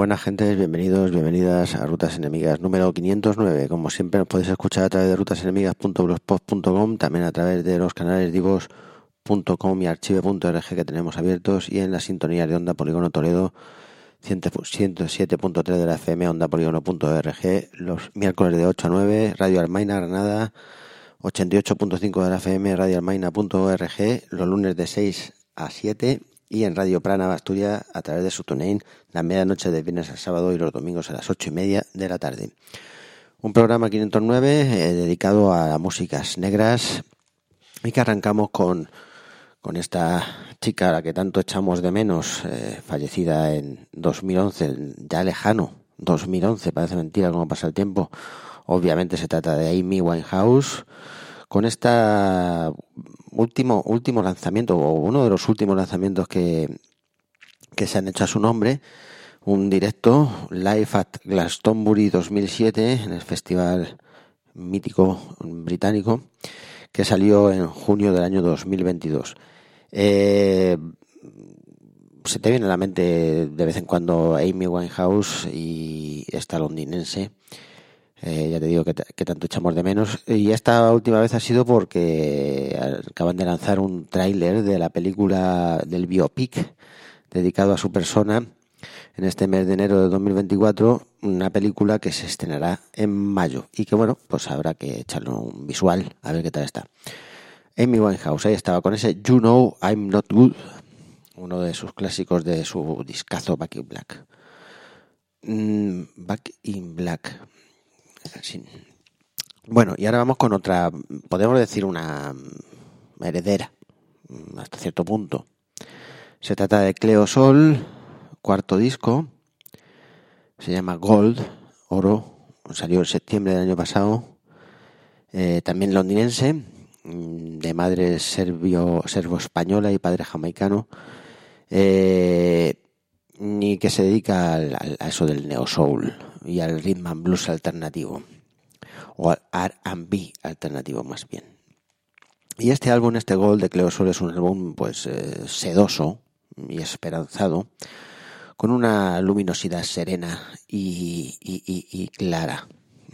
buenas gentes, bienvenidas a Rutas Enemigas número 509. Como siempre nos podéis escuchar a través de rutasenemigas.blogspot.com, también a través de los canales divos.com y archive.org que tenemos abiertos, y en la sintonía de Onda Polígono Toledo 107.3 de la FM, ondapolígono.org, los miércoles de 8 a 9, Radio Almaina Granada 88.5 de la FM, radioalmaina.org, los lunes de 6 a 7, y en Radio Prana Asturias a través de su TuneIn la medianoche de viernes a sábado y los domingos a las 8:30 de la tarde. Un programa 509 dedicado a músicas negras, y que arrancamos con esta chica a la que tanto echamos de menos, fallecida en 2011, ya lejano 2011, parece mentira cómo pasa el tiempo. Obviamente se trata de Amy Winehouse, con esta último lanzamiento, o uno de los últimos lanzamientos que se han hecho a su nombre, un directo Live at Glastonbury 2007 en el festival mítico británico, que salió en junio del año 2022. Se te viene a la mente de vez en cuando Amy Winehouse y esta londinense. Ya te digo que tanto echamos de menos, y esta última vez ha sido porque acaban de lanzar un tráiler de la película del biopic dedicado a su persona en este mes de enero de 2024, una película que se estrenará en mayo y que, bueno, pues habrá que echarle un visual a ver qué tal está. Amy Winehouse, ahí estaba con ese You Know I'm Not Good, uno de sus clásicos de su discazo Back in Black. Back in Black. Sí. Bueno, y ahora vamos con otra, podemos decir una heredera, hasta cierto punto. Se trata de Cleo Sol, cuarto disco, se llama Gold, oro, salió en septiembre del año pasado, también londinense, de madre serbo-española y padre jamaicano, y que se dedica a eso del neo soul y al rhythm and blues alternativo, o al R&B alternativo más bien. Y este álbum, este Gold de Cleo Sol, es un álbum pues sedoso y esperanzado, con una luminosidad serena y clara.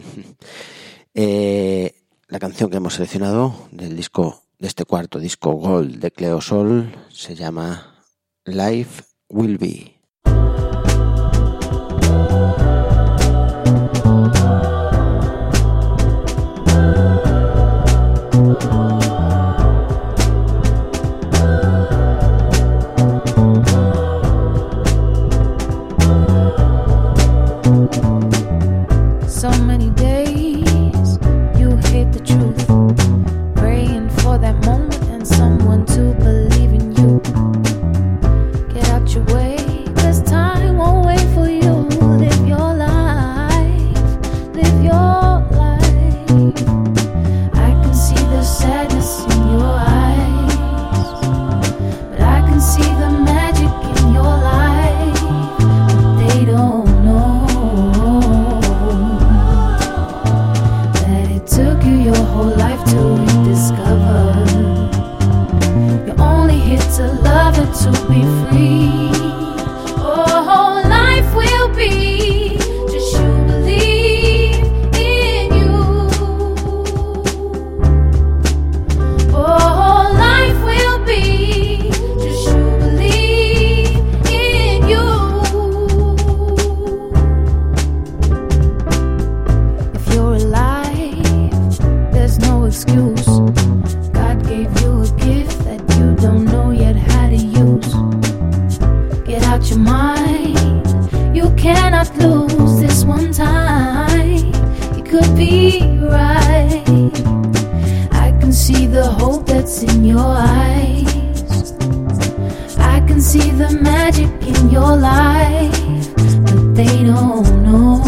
La canción que hemos seleccionado del disco, de este cuarto disco Gold de Cleo Sol, se llama Life Will Be. So many days you hate the truth, praying for that moment and someone to believe in you. Get out your way, 'cause time won't wait for you. Live your life, live your life. I can see the sadness in your eyes, but I can see the magic in your life. But they don't know that it took you your whole life to rediscover. You're only here to love and to be free. Oh, life will be just you believe in you. Oh, life will be just you believe in you. If you're alive, there's no excuse. God gave you a gift that you don't know yet how to use. Get out your mind, you cannot lose this one time. It could be right. I can see the hope that's in your eyes. I can see the magic in your life, but they don't know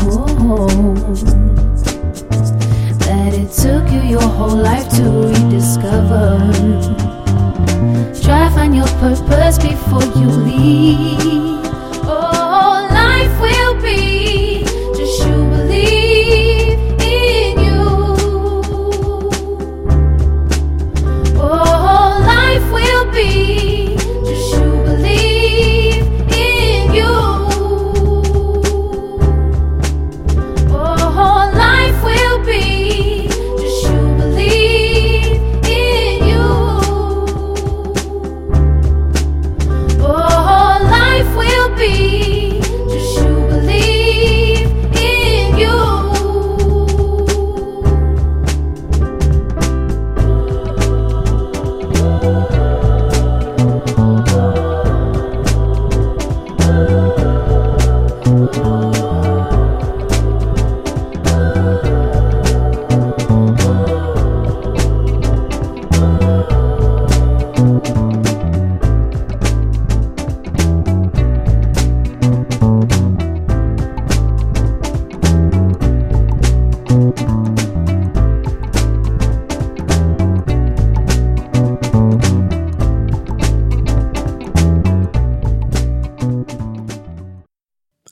that it took you your whole life to rediscover. Try find your purpose before you leave. Oh, life will be just you believe in you. Oh, life will be just you believe in you.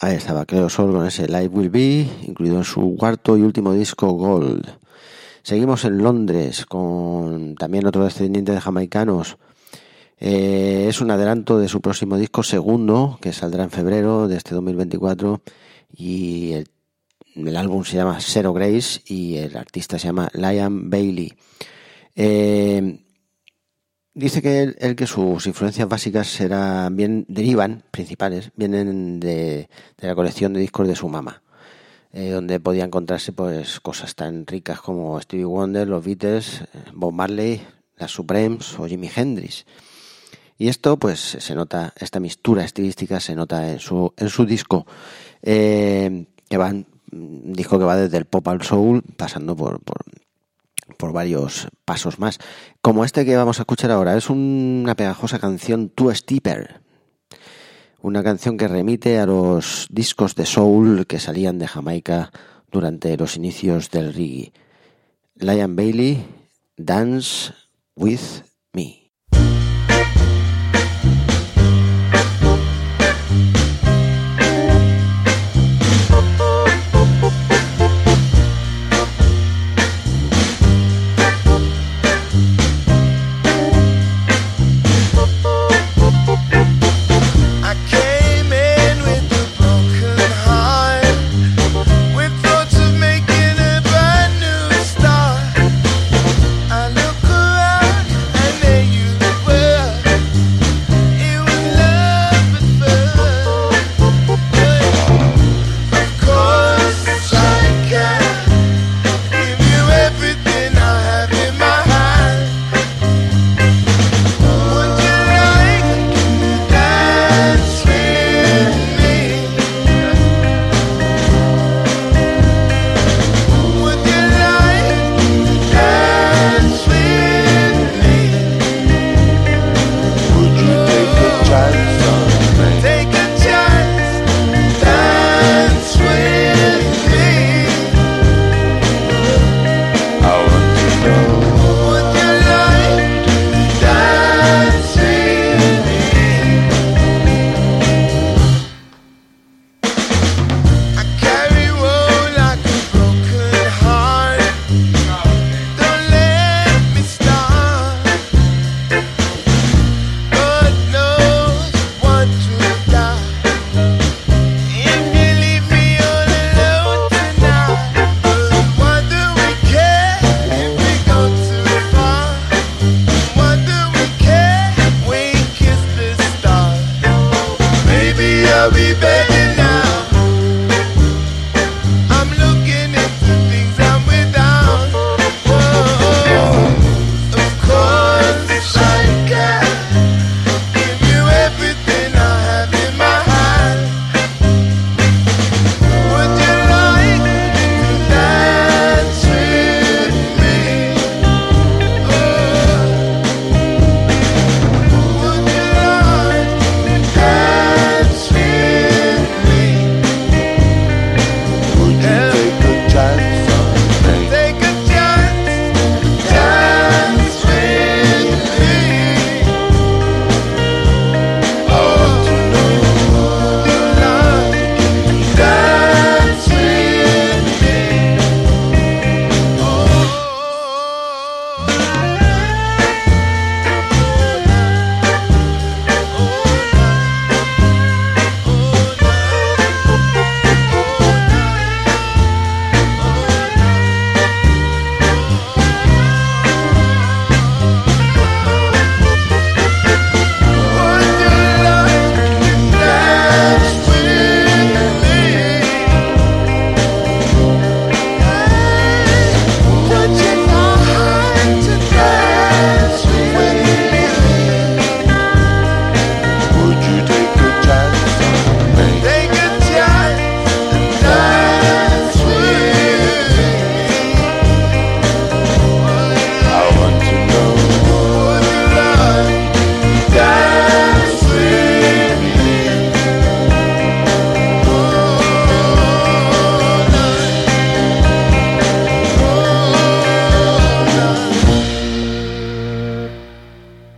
Ahí estaba Cleo Sol con ese Life Will Be, incluido en su cuarto y último disco Gold. Seguimos en Londres con también otro descendiente de jamaicanos. Es un adelanto de su próximo disco segundo, que saldrá en febrero de este 2024, y el álbum se llama Zero Grace y el artista se llama Liam Bailey. Dice que sus influencias básicas vienen de la colección de discos de su mamá, donde podía encontrarse pues cosas tan ricas como Stevie Wonder, los Beatles, Bob Marley, las Supremes o Jimi Hendrix. Y esto pues se nota, esta mixtura estilística se nota en su disco, un disco que va desde el pop al soul, pasando por varios pasos más, como este que vamos a escuchar ahora. Es una pegajosa canción, Two Stepper, una canción que remite a los discos de soul que salían de Jamaica durante los inicios del reggae. Liam Bailey, Dance With Me.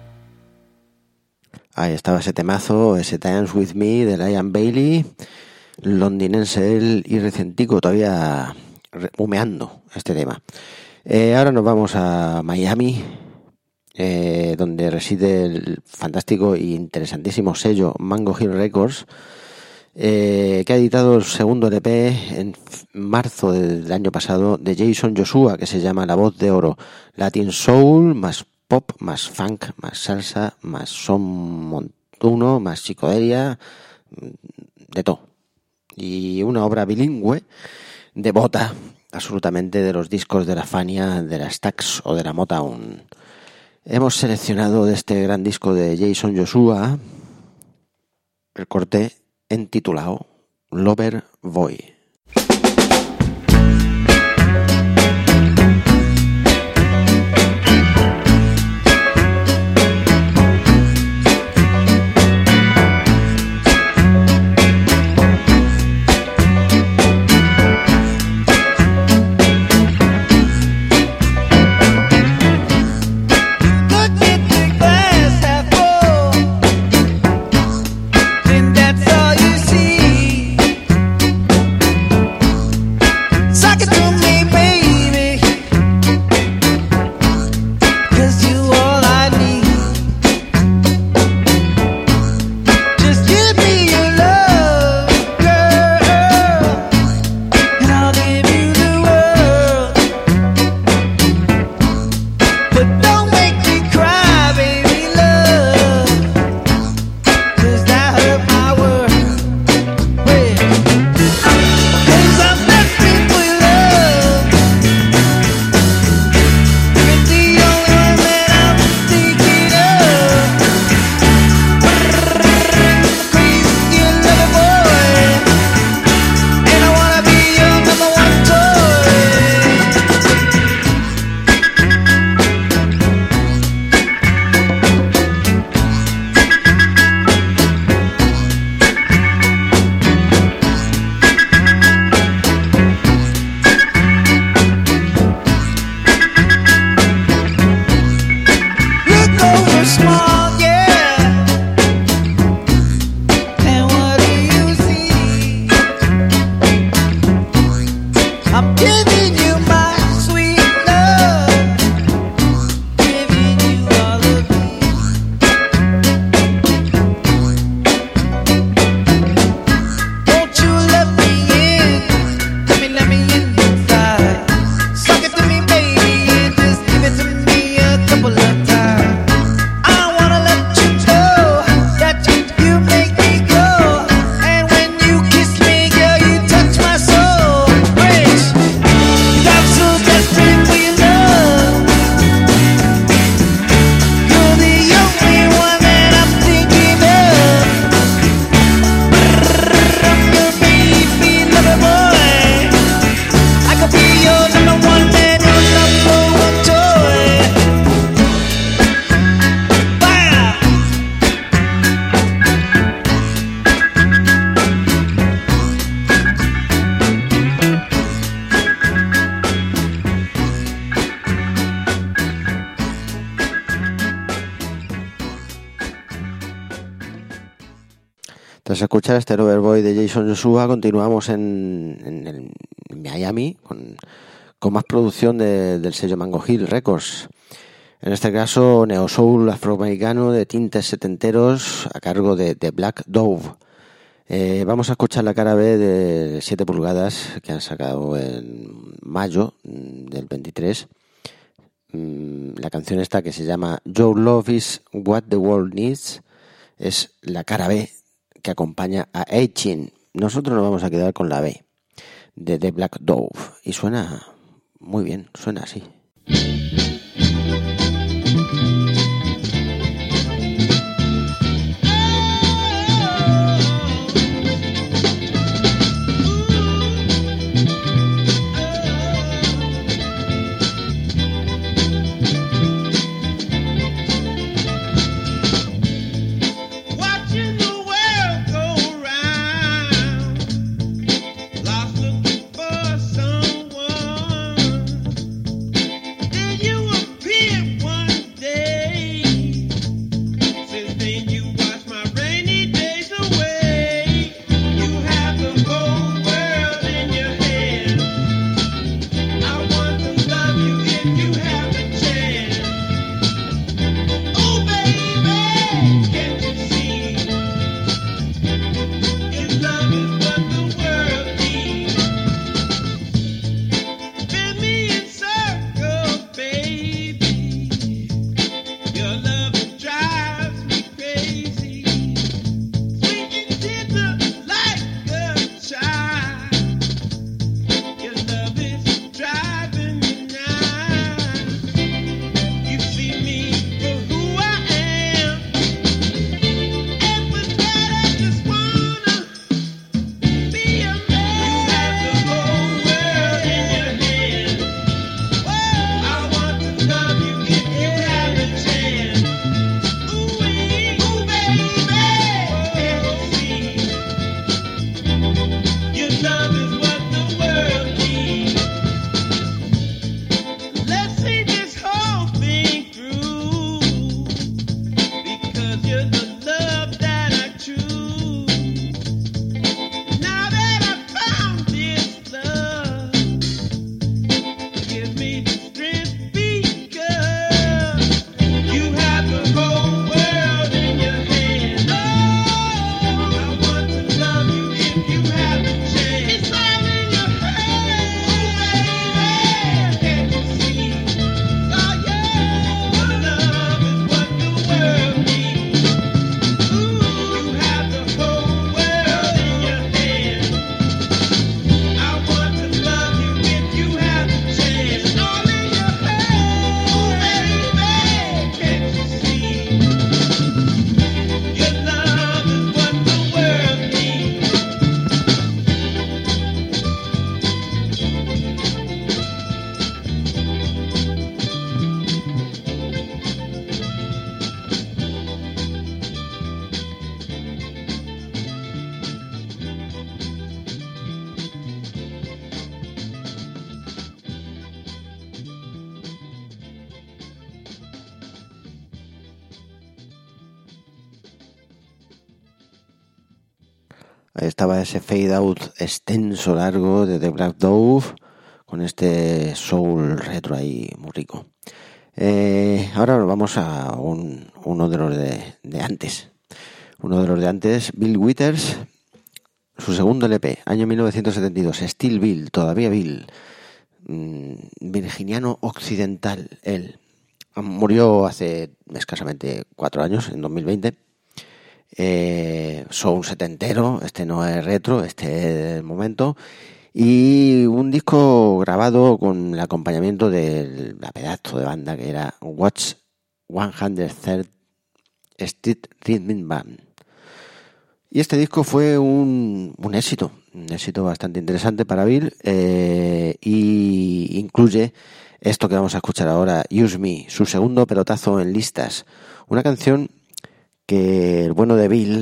Ahí estaba ese temazo, ese Dance With Me de Liam Bailey, londinense él y recentico, todavía humeando este tema. Ahora nos vamos a Miami, donde reside el fantástico e interesantísimo sello Mango Hill Records, que ha editado el segundo LP en marzo del año pasado de Jason Joshua, que se llama La Voz de Oro. Latin Soul, más pop, más funk, más salsa, más son montuno, más psicodelia, de todo. Y una obra bilingüe, devota absolutamente de los discos de la Fania, de la Stax o de la Motown. Hemos seleccionado de este gran disco de Jason Joshua el corte intitulado Lover Boy. Tras escuchar este Loverboy de Jason Joshua, continuamos en Miami con más producción del sello Mango Hill Records. En este caso, neo soul afroamericano de tintes setenteros a cargo de Black Dove. Vamos a escuchar la cara B de 7 pulgadas que han sacado en mayo del 23. La canción esta, que se llama Your Love is What the World Needs, es la cara B que acompaña a Aitchin. Nosotros nos vamos a quedar con la B de The Black Dove y suena muy bien, suena así. Estaba ese fade out extenso, largo de The Black Dove, con este soul retro ahí muy rico. Ahora nos vamos a uno de los de antes. Uno de los de antes, Bill Withers, su segundo LP, año 1972, Still Bill, todavía Bill, virginiano occidental, él. Murió hace escasamente 4 años, en 2020. Soul setentero, este no es retro, este es el momento. Y un disco grabado con el acompañamiento de la pedazo de banda que era Watts 103rd Street Rhythm Band. Y este disco fue un éxito bastante interesante para Bill, y incluye esto que vamos a escuchar ahora, Use Me, su segundo pelotazo en listas. Una canción que el bueno de Bill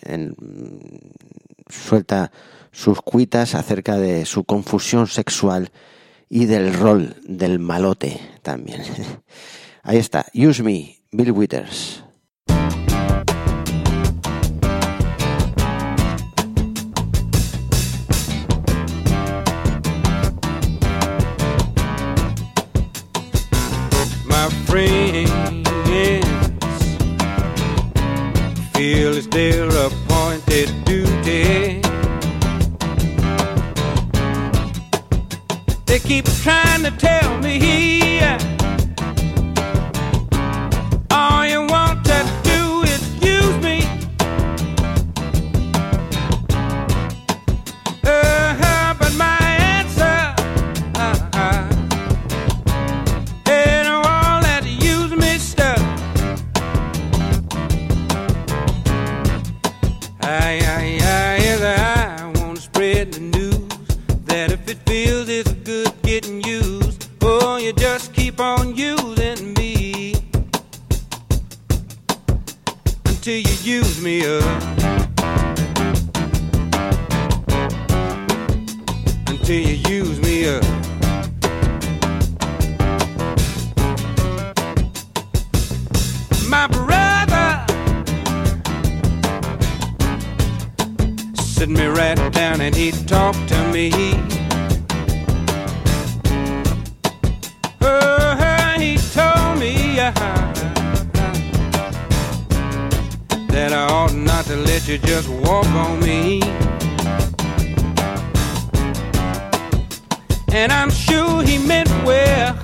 suelta sus cuitas acerca de su confusión sexual y del rol del malote también. Ahí está, Use Me, Bill Withers. My friends feel it's their appointed duty. They keep trying to tell me all you want to do is use me. But my answer ain't all that use me stuff. I want to spread the news that if it feels it's good getting used, oh, you just keep on using me until you use me up. Until you use me up. My brother sit me right down and he talked to me. He told me that I ought not to let you just walk on me. And I'm sure he meant well.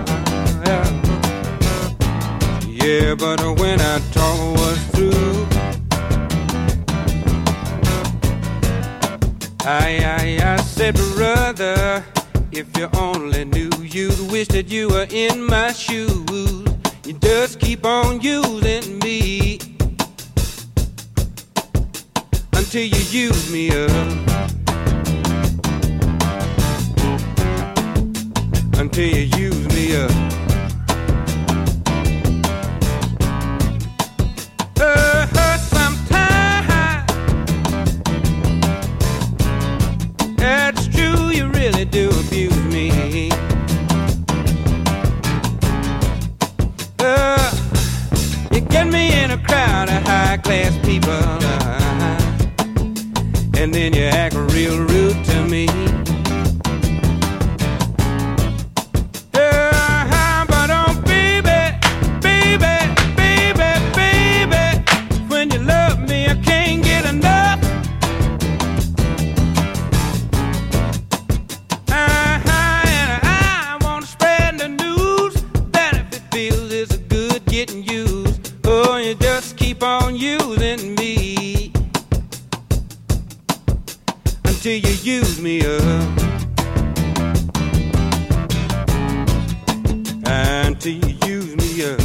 Yeah, but when our talk was through, I said, brother, if you only knew, you'd wish that you were in my shoes. You just keep on using me until you use me up. Until you use me up. Sometimes it's true, you really do abuse me. You get me in a crowd of high-class people, and then you act real rude to me. But oh baby, baby, baby, baby, when you love me I can't get enough. And I want to spread the news that if it feels it's good getting used, oh, you just keep on using me until you use me up. Until you use me up.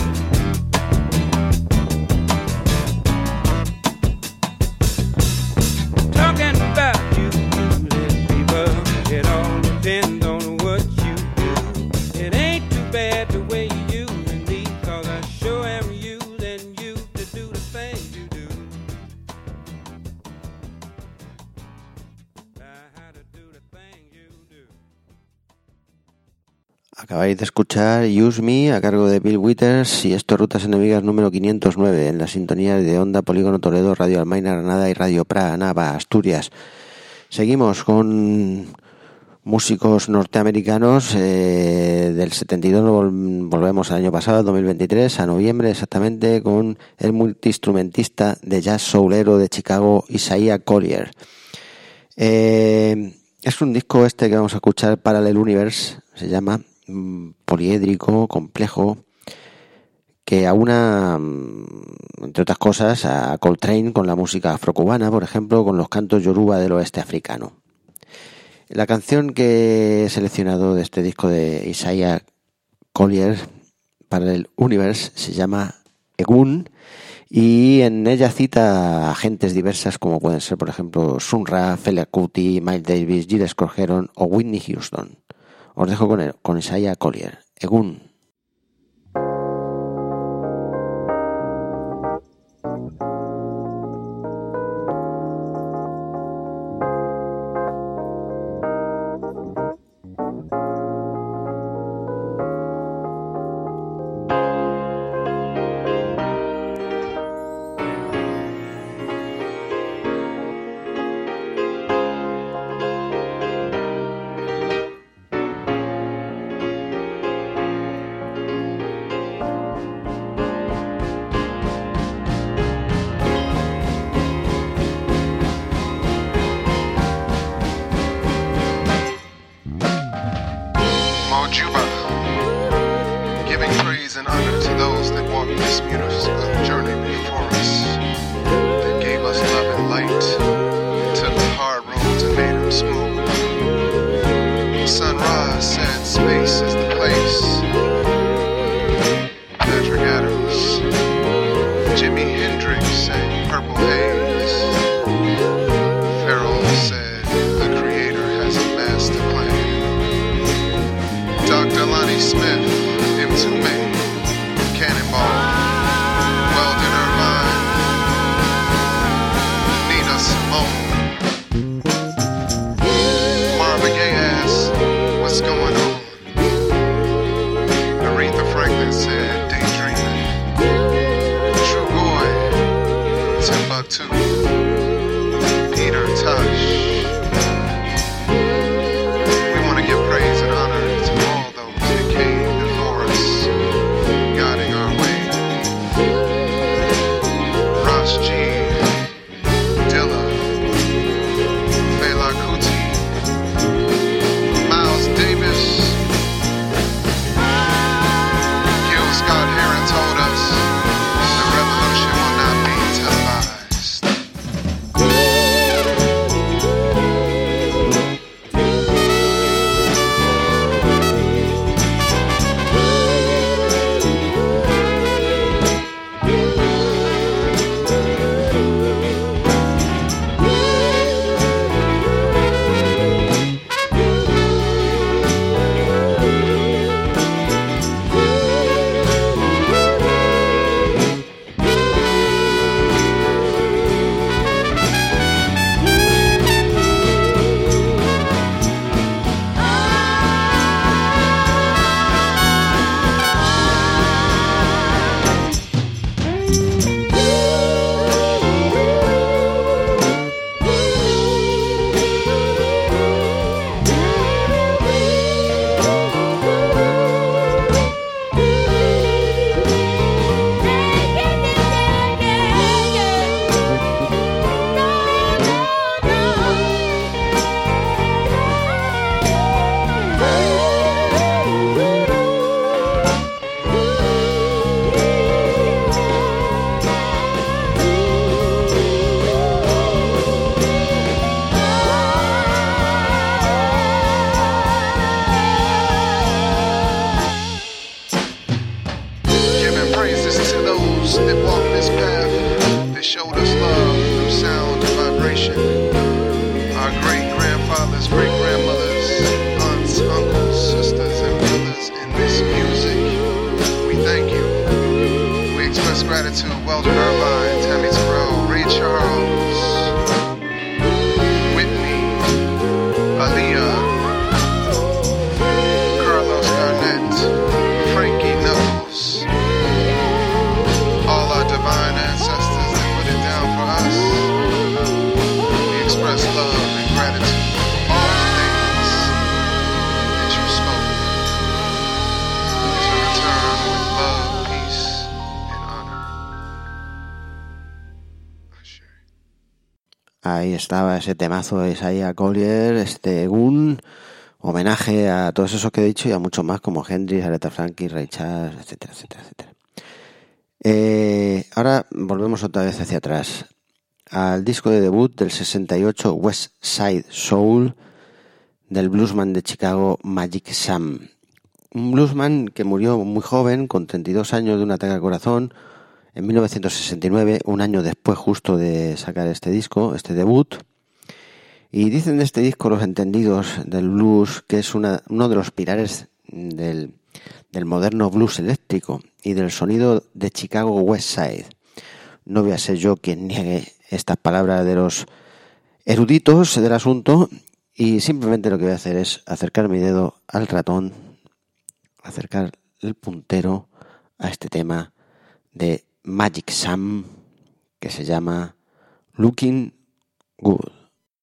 Talking about you, people, it all depends on what you do. It ain't too bad the way you using me, 'cause I sure am using you to do the things you do. How to do the things you Acabáis de escuchar Use Me a cargo de Bill Withers y esto Rutas Enemigas número 509 en las sintonías de Onda Polígono Toledo, Radio Almaina Granada y Radio Pra Nava Asturias. Seguimos con músicos norteamericanos del 72, volvemos al año pasado, 2023, a noviembre exactamente, con el multiinstrumentista de jazz soulero de Chicago, Isaiah Collier. Es un disco que vamos a escuchar, Parallel Universe, se llama, poliédrico, complejo, que aúna, entre otras cosas, a Coltrane con la música afrocubana, por ejemplo, con los cantos yoruba del oeste africano. La canción que he seleccionado de este disco de Isaiah Collier, Parallel Universe, se llama Egun, y en ella cita a gentes diversas como pueden ser, por ejemplo, Sun Ra, Fela Kuti, Miles Davis, Gilles Corgeron o Whitney Houston. Os dejo con Isaiah Collier, Egun. Ahí estaba ese temazo de Isaiah Collier, un homenaje a todos esos que he dicho y a muchos más como Hendrix, Aretha Franklin, Ray Charles, etcétera, etcétera, etcétera. Ahora volvemos otra vez hacia atrás al disco de debut del 68, West Side Soul, del bluesman de Chicago Magic Sam. Un bluesman que murió muy joven, con 32 años, de un ataque al corazón, en 1969, un año después justo de sacar este disco, este debut. Y dicen de este disco los entendidos del blues que es uno de los pilares del moderno blues eléctrico y del sonido de Chicago West Side. No voy a ser yo quien niegue estas palabras de los eruditos del asunto, y simplemente lo que voy a hacer es acercar mi dedo al ratón, acercar el puntero a este tema de Magic Sam que se llama Looking Good.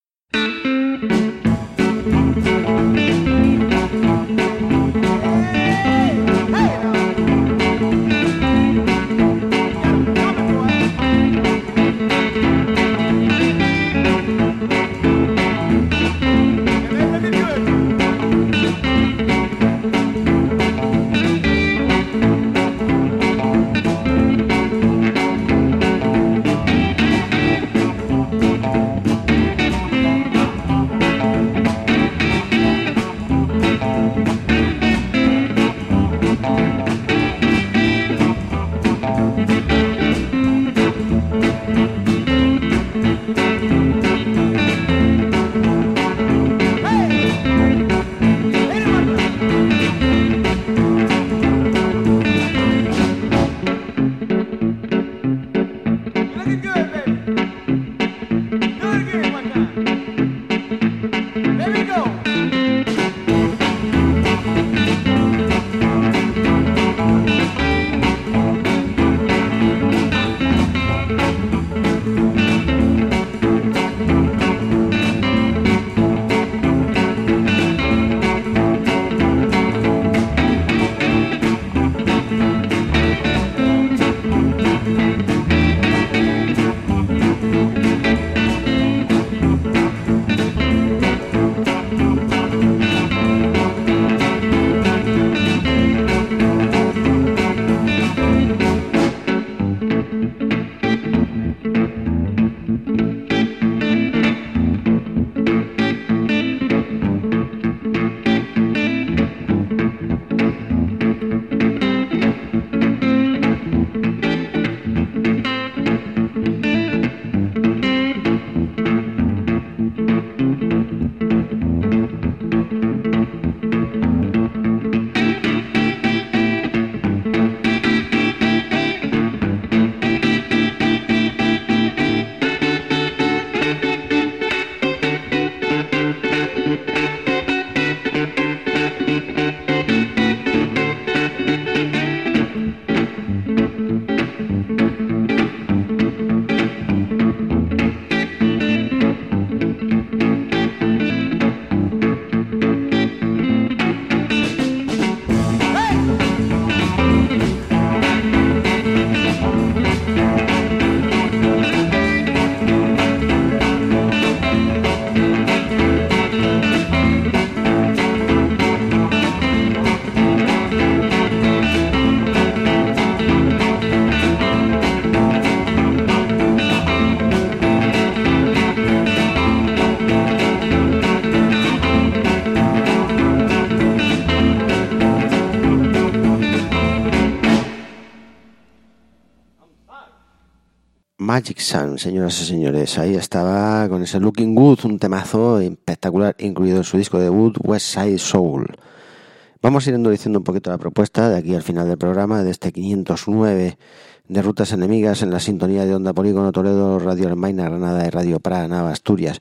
Magic Sam, señoras y señores, ahí estaba con ese Looking Good, un temazo espectacular incluido en su disco debut West Side Soul. Vamos a ir endureciendo un poquito la propuesta de aquí al final del programa, de este 509 de Rutas Enemigas en la sintonía de Onda Polígono Toledo, Radio Almaina Granada y Radio Praga Nava Asturias.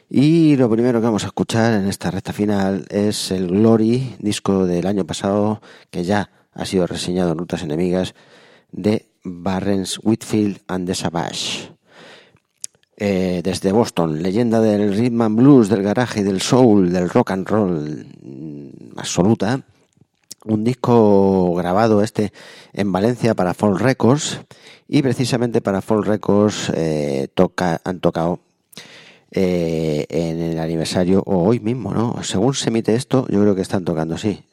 Y lo primero que vamos a escuchar en esta recta final es el Glory, disco del año pasado que ya ha sido reseñado en Rutas Enemigas, de Barrens, Whitfield and the Savage. Desde Boston, leyenda del rhythm and blues, del garaje y del soul, del rock and roll absoluta. Un disco grabado en Valencia para Folk Records, y precisamente para Folk Records han tocado en el aniversario, o hoy mismo, ¿no? Según se emite esto, yo creo que están tocando, sí.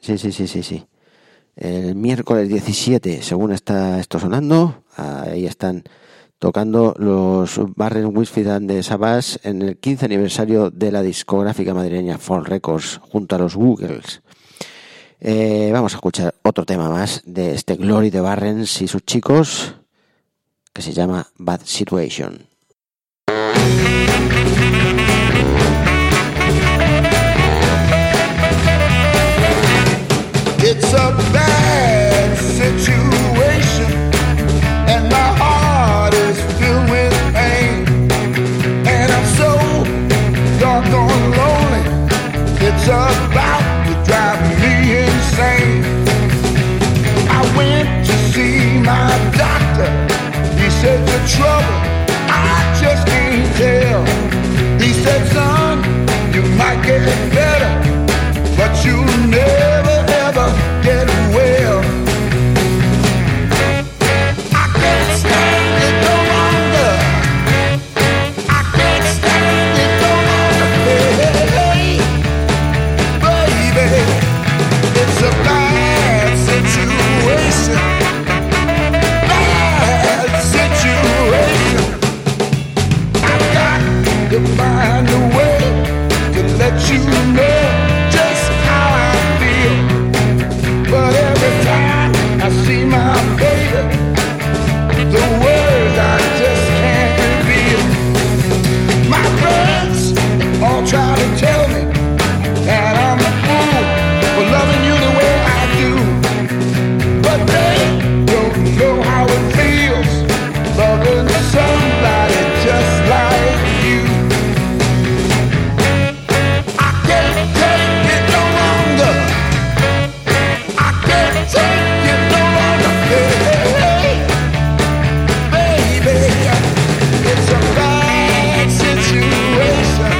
El miércoles 17, según está esto sonando, ahí están tocando los Warren Whitfield and the Savage en el 15 aniversario de la discográfica madrileña Fall Records, junto a los Googles. Vamos a escuchar otro tema más de este Glory de Barrens y sus chicos, que se llama Bad Situation. It's a bad situation, and my heart is filled with pain, and I'm so doggone lonely. It's about to drive me insane. I went to see my doctor. He said the trouble I just can't tell. He said, son, you might get better, but you'll never ever get well. I can't stand it no longer. I can't stand it no longer, baby. It's a bad situation. Bad situation. I've got to find a way to let you know just how I feel. But every time I see my baby, the words I just can't reveal. My friends all try to tell me that I'm a fool for loving you the way I do, but they don't know how it feels loving somebody just like you. I can't take it no longer. I can't take it no longer, baby. It's a bad situation.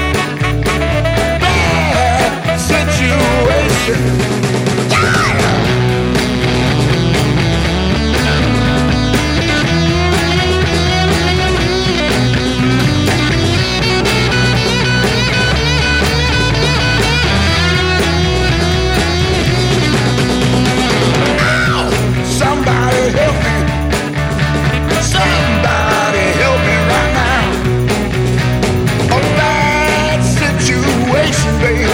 Bad situation. Somebody help me. Somebody help me right now. A bad situation, baby.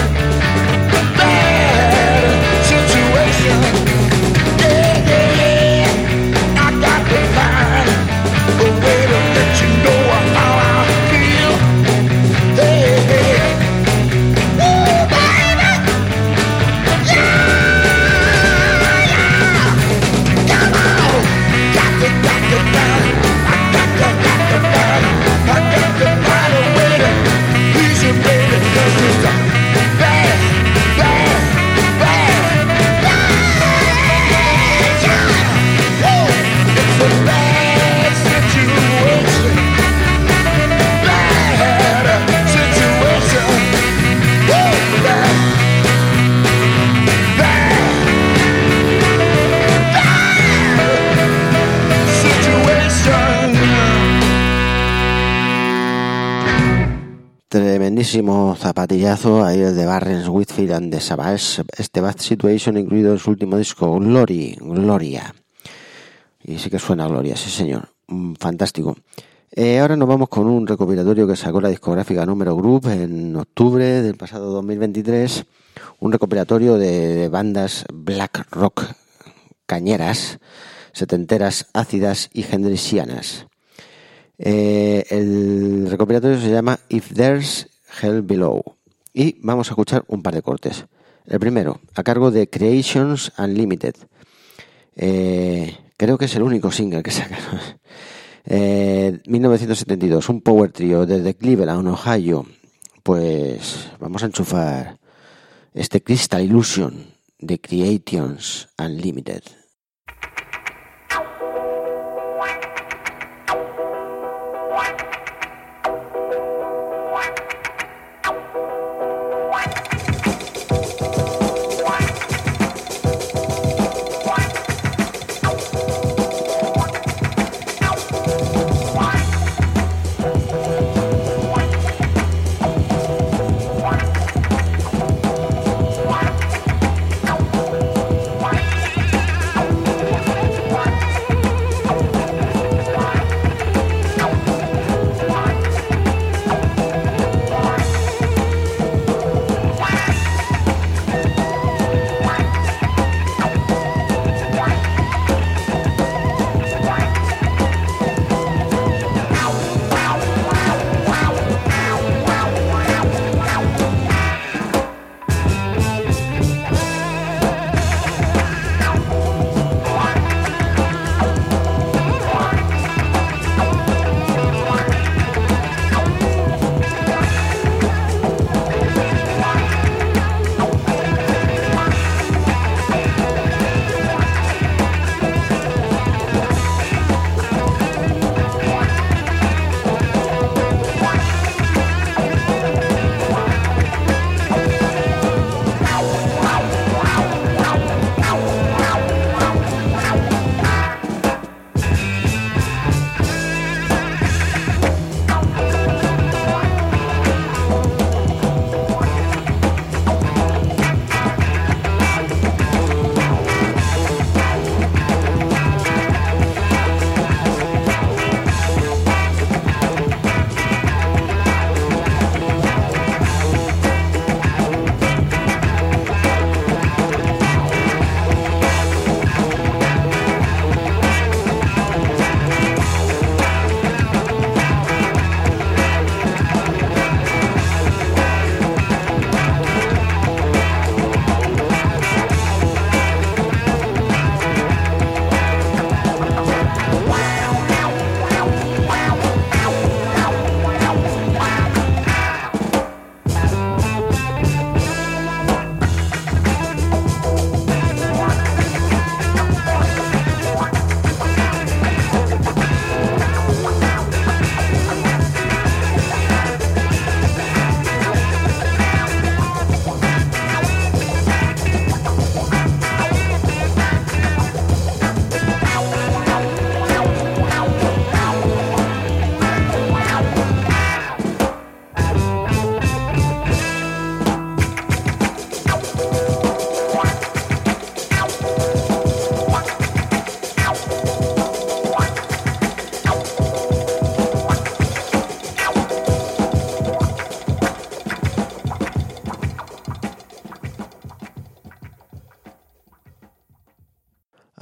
Bad situation. Yeah, yeah, yeah. I got to find a way to let you know how I feel. Hey, hey. Woo, baby. Yeah. Come on, got to find it. I got to find a way to please you, baby, 'cause it's a bad, bad, bad, yeah. Woo, it's a bad situation, bad situation. Woo, bad, bad. Tremendísimo zapatillazo ahí el de Barrens, Whitfield and the Savage, este Bad Situation incluido en su último disco, Gloria. Y sí que suena Gloria, sí señor, fantástico. Ahora nos vamos con un recopilatorio que sacó la discográfica Número Group en octubre del pasado 2023, un recopilatorio de bandas black rock cañeras, setenteras, ácidas y hendricianas. El recopilatorio se llama If There's Hell Below y vamos a escuchar un par de cortes. El primero, a cargo de Creations Unlimited. Creo que es el único single que sacaron. 1972, un power trio desde Cleveland, Ohio. Pues vamos a enchufar este Crystal Illusion de Creations Unlimited.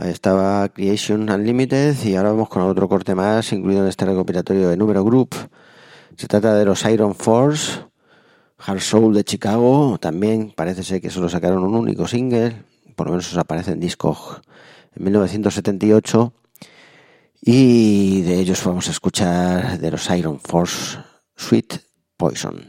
estaba Creation Unlimited y ahora vamos con otro corte más incluido en este recopilatorio de Número Group. Se trata de los Iron Force, Hard Soul de Chicago. También parece ser que solo sacaron un único single, por lo menos os aparece en Discog en 1978, y de ellos vamos a escuchar de los Iron Force Sweet Poison.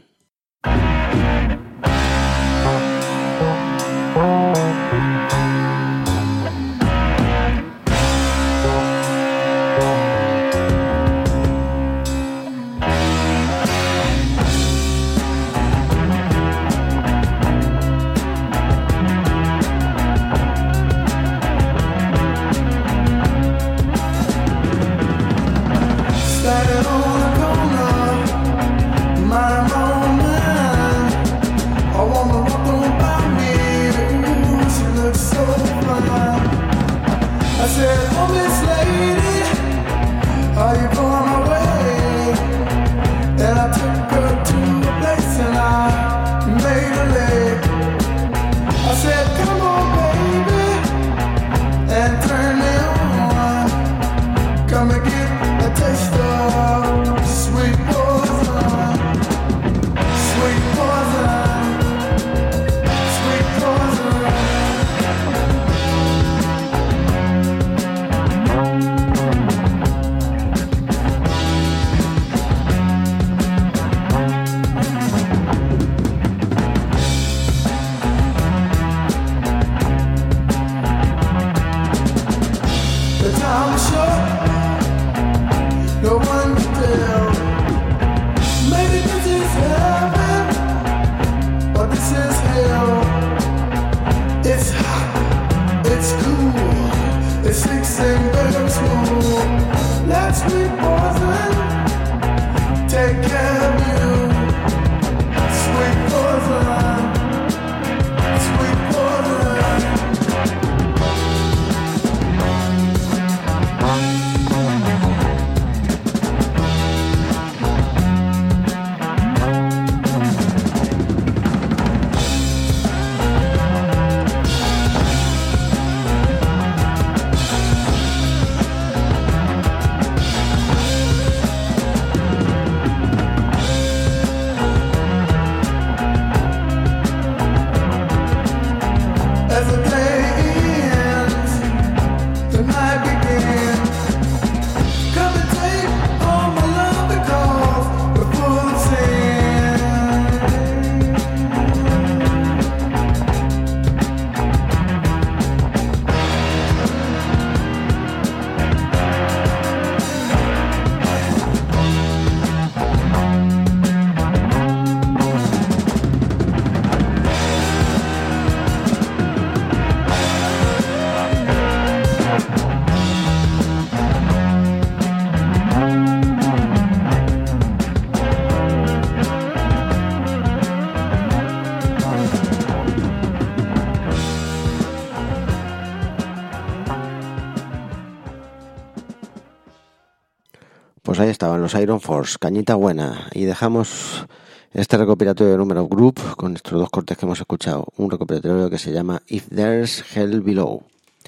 Pues ahí estaban los Iron Force, cañita buena. Y dejamos este recopilatorio de Número Group con estos dos cortes que hemos escuchado. Un recopilatorio que se llama If There's Hell Below.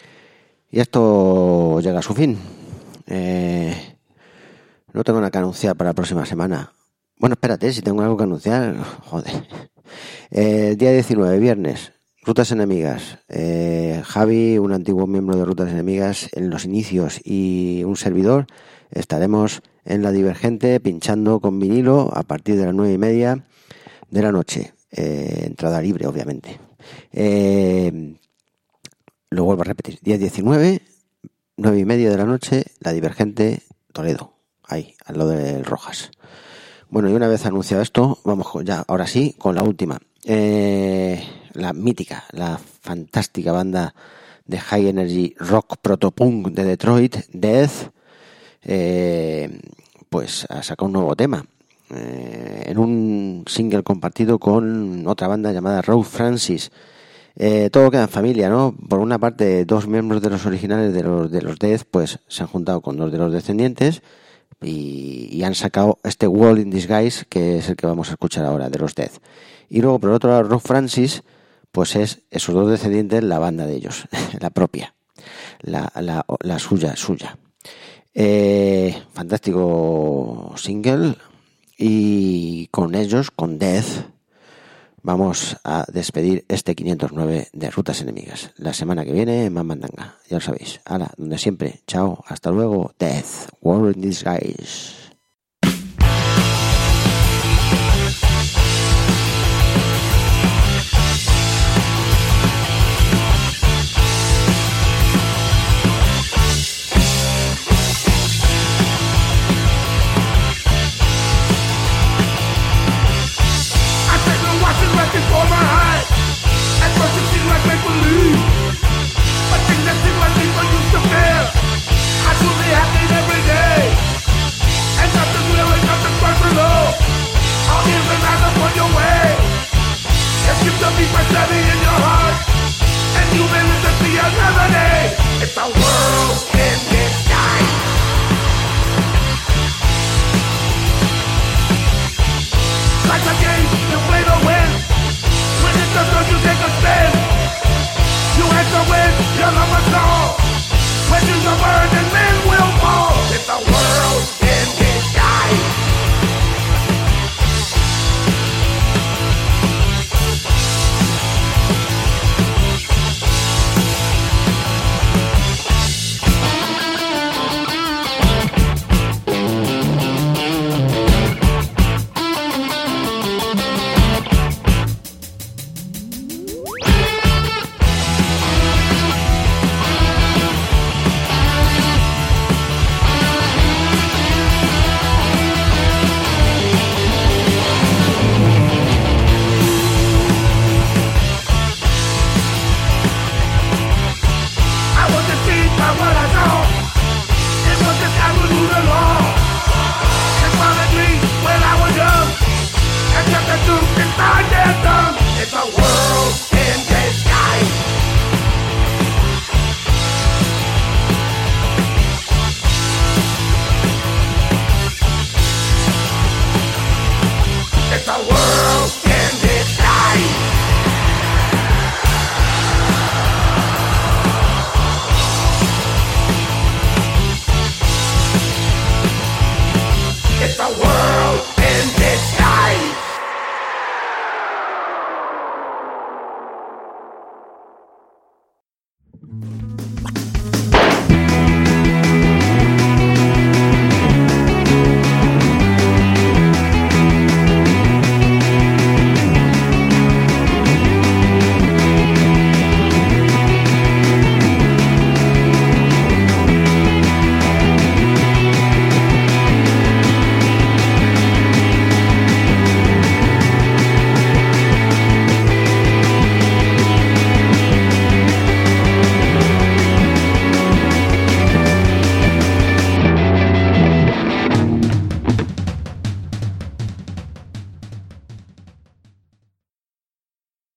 Y esto llega a su fin. No tengo nada que anunciar para la próxima semana. Bueno, espérate, si tengo algo que anunciar. Joder. Día 19, viernes. Rutas Enemigas. Javi, un antiguo miembro de Rutas Enemigas, en los inicios, y un servidor, estaremos en La Divergente pinchando con vinilo a partir de las 9:30 de la noche. Entrada libre, obviamente. Lo vuelvo a repetir. Día 19, 9:30 de la noche, La Divergente, Toledo. Ahí, al lado del Rojas. Bueno, y una vez anunciado esto, vamos ya, ahora sí, con la última. La mítica, la fantástica banda de High Energy Rock Protopunk de Detroit, Death, pues ha sacado un nuevo tema en un single compartido con otra banda llamada Road Francis. Todo queda en familia, ¿no? Por una parte, dos miembros de los originales de los Death pues se han juntado con dos de los descendientes y han sacado este World in Disguise, que es el que vamos a escuchar ahora, de los Death. Y luego, por el otro lado, Road Francis, pues es esos dos descendientes, la banda de ellos, la propia. la suya. Fantástico single, y con ellos, con Death, vamos a despedir este 509 de Rutas Enemigas. La semana que viene, más mandanga, ya lo sabéis. Hala, donde siempre. Chao, hasta luego. Death, War in Disguise. Before my eyes, at first it seemed like make believe, but things that seem like people used to fear, I truly happen every day, and nothing really, nothing personal. All the and upon your way. It keeps the people steady in your heart, and you may live to see another day. It's a world in disguise. Like a game, you play to win. When it's just so you take a spin. You answer with your number song. When you burn and men will fall. It's a world in disguise. It's a world in disguise. It's a world